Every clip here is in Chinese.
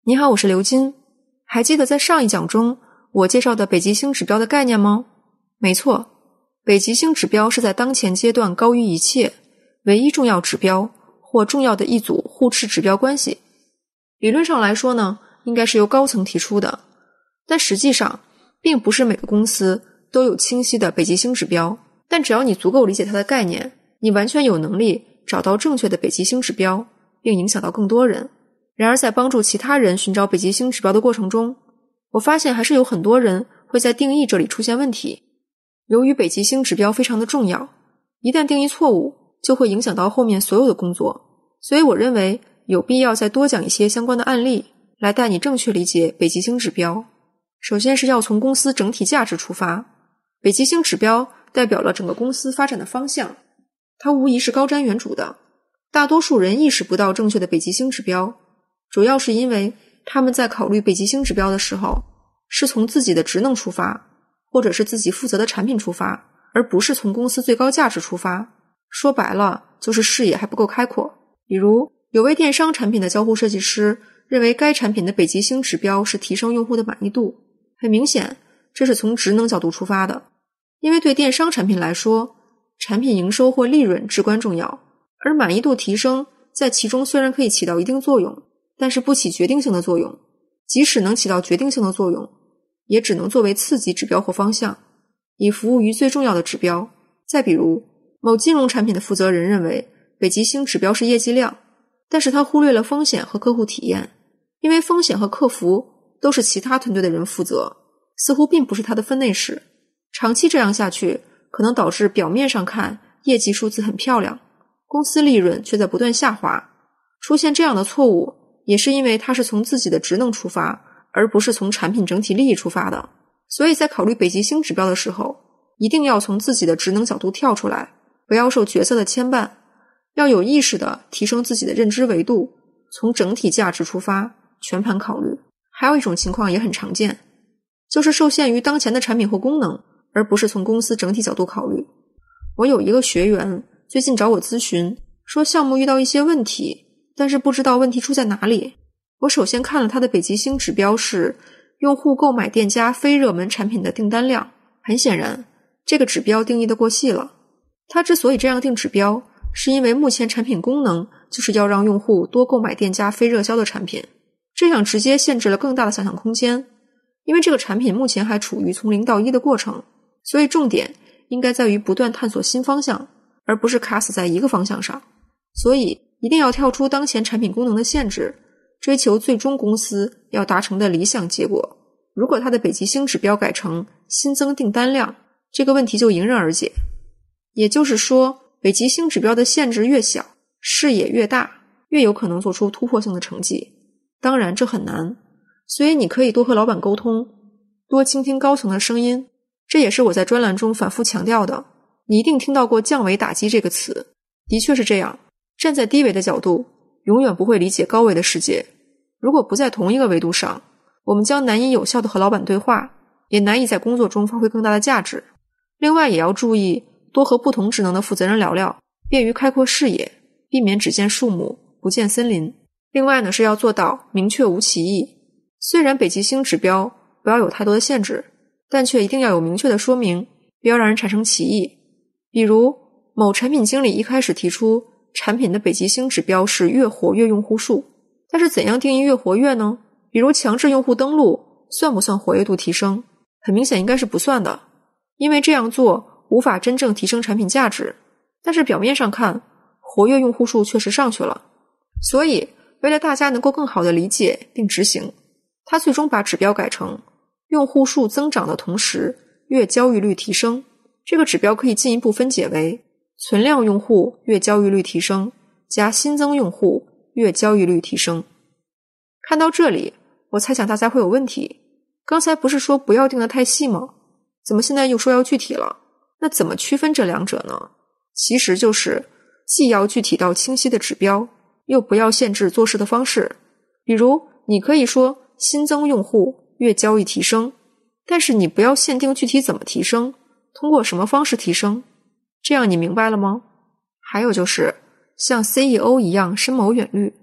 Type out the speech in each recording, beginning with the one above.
你好，我是刘金。还记得在上一讲中我介绍的北极星指标的概念吗？没错，北极星指标是在当前阶段高于一切唯一重要指标或重要的一组互斥指标关系。理论上来说呢，应该是由高层提出的，但实际上并不是每个公司都有清晰的北极星指标，但只要你足够理解它的概念，你完全有能力找到正确的北极星指标，并影响到更多人。然而在帮助其他人寻找北极星指标的过程中，我发现还是有很多人会在定义这里出现问题。由于北极星指标非常的重要，一旦定义错误，就会影响到后面所有的工作，所以我认为有必要再多讲一些相关的案例，来带你正确理解北极星指标。首先是要从公司整体价值出发，北极星指标代表了整个公司发展的方向，它无疑是高瞻远瞩的。大多数人意识不到正确的北极星指标，主要是因为他们在考虑北极星指标的时候，是从自己的职能出发，或者是自己负责的产品出发，而不是从公司最高价值出发。说白了，就是视野还不够开阔。比如，有位电商产品的交互设计师认为该产品的北极星指标是提升用户的满意度。很明显，这是从职能角度出发的，因为对电商产品来说，产品营收或利润至关重要，而满意度提升在其中虽然可以起到一定作用，但是不起决定性的作用，即使能起到决定性的作用，也只能作为次级指标或方向，以服务于最重要的指标。再比如，某金融产品的负责人认为北极星指标是业绩量，但是他忽略了风险和客户体验，因为风险和客服都是其他团队的人负责，似乎并不是他的分内事。长期这样下去，可能导致表面上看业绩数字很漂亮，公司利润却在不断下滑。出现这样的错误，也是因为他是从自己的职能出发，而不是从产品整体利益出发的。所以在考虑北极星指标的时候，一定要从自己的职能角度跳出来，不要受角色的牵绊，要有意识地提升自己的认知维度，从整体价值出发，全盘考虑。还有一种情况也很常见，就是受限于当前的产品或功能，而不是从公司整体角度考虑。我有一个学员最近找我咨询，说项目遇到一些问题，但是不知道问题出在哪里。我首先看了他的北极星指标是用户购买店家非热门产品的订单量，很显然这个指标定义的过细了。他之所以这样定指标，是因为目前产品功能就是要让用户多购买店家非热销的产品，这样直接限制了更大的想象空间。因为这个产品目前还处于从0到1的过程，所以重点应该在于不断探索新方向，而不是卡死在一个方向上。所以一定要跳出当前产品功能的限制，追求最终公司要达成的理想结果。如果它的北极星指标改成新增订单量，这个问题就迎刃而解。也就是说，北极星指标的限制越小，视野越大，越有可能做出突破性的成绩。当然这很难，所以你可以多和老板沟通，多倾听高层的声音。这也是我在专栏中反复强调的。你一定听到过降维打击这个词，的确是这样。站在低维的角度，永远不会理解高维的世界。如果不在同一个维度上，我们将难以有效地和老板对话，也难以在工作中发挥更大的价值。另外也要注意多和不同职能的负责人聊聊，便于开阔视野，避免只见树木不见森林。另外呢，是要做到明确无歧义。虽然北极星指标不要有太多的限制，但却一定要有明确的说明，不要让人产生歧义。比如某产品经理一开始提出产品的北极星指标是月活跃用户数，但是怎样定义月活跃呢？比如强制用户登录算不算活跃度提升？很明显应该是不算的，因为这样做无法真正提升产品价值。但是表面上看，活跃用户数确实上去了。所以为了大家能够更好地理解并执行，他最终把指标改成用户数增长的同时月交易率提升。这个指标可以进一步分解为存量用户月交易率提升加新增用户月交易率提升。看到这里，我猜想大家会有问题，刚才不是说不要定得太细吗？怎么现在又说要具体了？那怎么区分这两者呢？其实就是既要具体到清晰的指标，又不要限制做事的方式。比如你可以说新增用户月交易提升，但是你不要限定具体怎么提升，通过什么方式提升。这样你明白了吗？还有就是像 CEO 一样深谋远虑，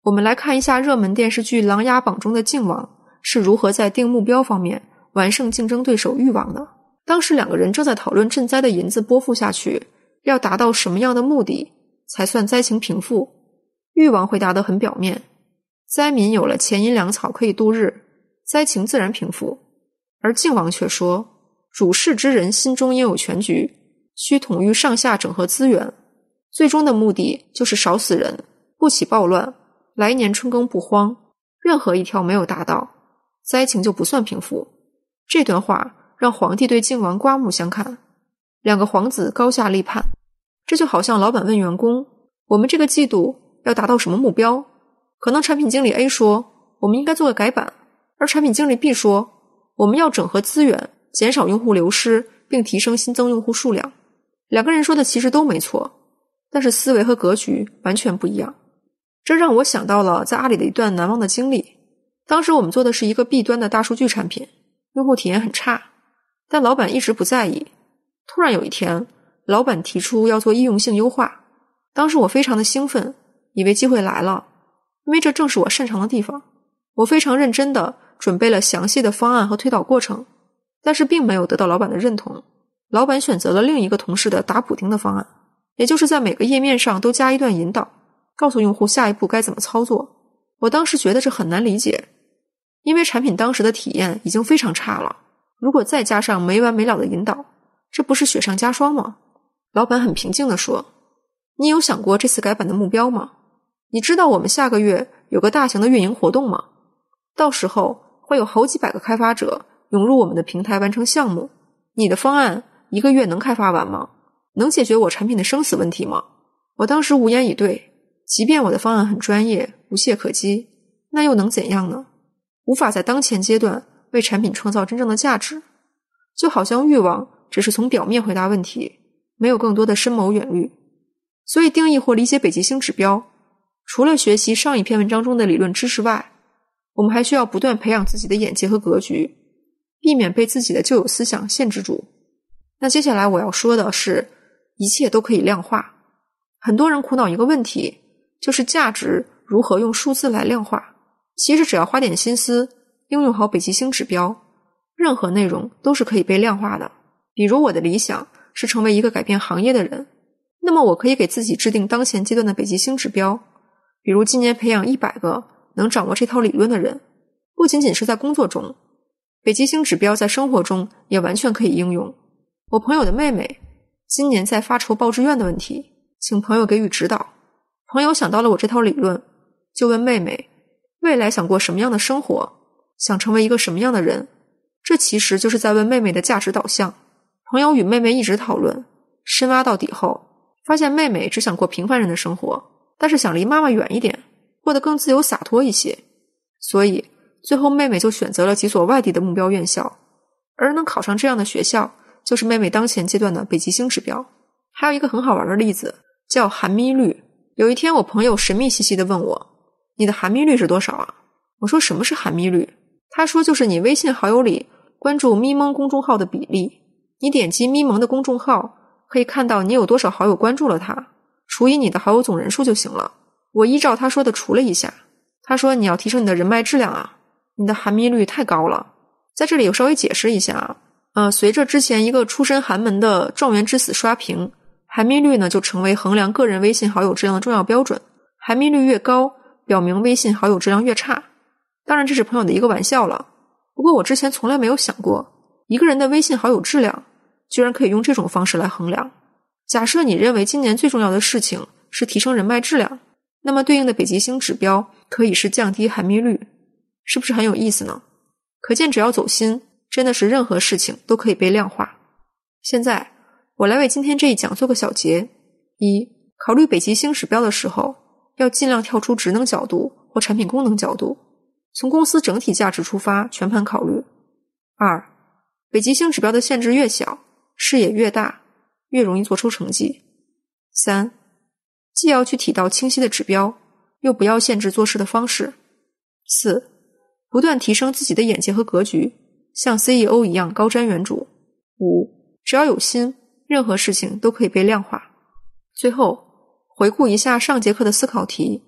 我们来看一下热门电视剧《琅琊榜》中的靖王是如何在定目标方面完胜竞争对手誉王的。当时2个人正在讨论赈灾的银子拨付下去要达到什么样的目的才算灾情平复。誉王回答得很表面，灾民有了钱银粮草可以度日，灾情自然平复。而靖王却说，主事之人心中应有全局，需统御上下整合资源，最终的目的就是少死人，不起暴乱，来年春耕不荒，任何一条没有达到，灾情就不算平复。这段话让皇帝对靖王刮目相看，2个皇子高下立判。这就好像老板问员工，我们这个季度要达到什么目标？可能产品经理 A 说，我们应该做个改版，而产品经理 B 说，我们要整合资源，减少用户流失，并提升新增用户数量。2个人说的其实都没错，但是思维和格局完全不一样。这让我想到了在阿里的一段难忘的经历。当时我们做的是一个 B 端的大数据产品，用户体验很差，但老板一直不在意。突然有一天，老板提出要做易用性优化，当时我非常的兴奋，以为机会来了，因为这正是我擅长的地方。我非常认真地准备了详细的方案和推导过程，但是并没有得到老板的认同。老板选择了另一个同事的打补丁的方案，也就是在每个页面上都加一段引导，告诉用户下一步该怎么操作。我当时觉得这很难理解，因为产品当时的体验已经非常差了，如果再加上没完没了的引导，这不是雪上加霜吗？老板很平静地说，你有想过这次改版的目标吗？你知道我们下个月有个大型的运营活动吗？到时候会有好几百个开发者涌入我们的平台完成项目，你的方案1个月能开发完吗？能解决我产品的生死问题吗？我当时无言以对，即便我的方案很专业，无懈可击，那又能怎样呢？无法在当前阶段为产品创造真正的价值。就好像誉王只是从表面回答问题，没有更多的深谋远虑。所以定义或理解北极星指标，除了学习上一篇文章中的理论知识外，我们还需要不断培养自己的眼界和格局，避免被自己的旧有思想限制住。那接下来我要说的是，一切都可以量化。很多人苦恼一个问题，就是价值如何用数字来量化。其实只要花点心思，应用好北极星指标，任何内容都是可以被量化的。比如我的理想是成为一个改变行业的人，那么我可以给自己制定当前阶段的北极星指标，比如今年培养100个能掌握这套理论的人。不仅仅是在工作中，北极星指标在生活中也完全可以应用。我朋友的妹妹今年在发筹报志愿的问题，请朋友给予指导。朋友想到了我这套理论，就问妹妹未来想过什么样的生活，想成为一个什么样的人。这其实就是在问妹妹的价值导向。朋友与妹妹一直讨论，深挖到底后，发现妹妹只想过平凡人的生活，但是想离妈妈远一点，过得更自由洒脱一些。所以最后妹妹就选择了几所外地的目标院校，而能考上这样的学校，就是妹妹当前阶段的北极星指标。还有一个很好玩的例子，叫含咪率。有一天我朋友神秘兮兮地问我，你的含咪率是多少啊？我说什么是含咪率？他说就是你微信好友里关注咪蒙公众号的比例。你点击咪蒙的公众号，可以看到你有多少好友关注了它，除以你的好友总人数就行了。我依照他说的除了一下，他说你要提升你的人脉质量啊，你的含咪率太高了。在这里我稍微解释一下随着之前一个出身寒门的状元之死刷屏，含咪率呢就成为衡量个人微信好友质量的重要标准。含咪率越高，表明微信好友质量越差。当然这是朋友的一个玩笑了，不过我之前从来没有想过，一个人的微信好友质量居然可以用这种方式来衡量。假设你认为今年最重要的事情是提升人脉质量，那么对应的北极星指标可以是降低含咪率，是不是很有意思呢？可见只要走心，真的是任何事情都可以被量化。现在我来为今天这一讲做个小结。一、考虑北极星指标的时候，要尽量跳出职能角度或产品功能角度，从公司整体价值出发全盘考虑。二、北极星指标的限制越小，视野越大，越容易做出成绩。三、既要具体到清晰的指标，又不要限制做事的方式。四、不断提升自己的眼界和格局，像 CEO 一样高瞻远瞩。五、只要有心，任何事情都可以被量化。最后，回顾一下上节课的思考题。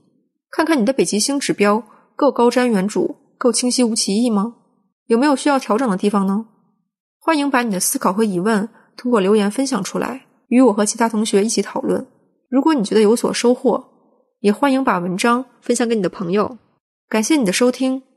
看看你的北极星指标够高瞻远瞩，够清晰无歧义吗？有没有需要调整的地方呢？欢迎把你的思考和疑问通过留言分享出来，与我和其他同学一起讨论。如果你觉得有所收获，也欢迎把文章分享给你的朋友。感谢你的收听，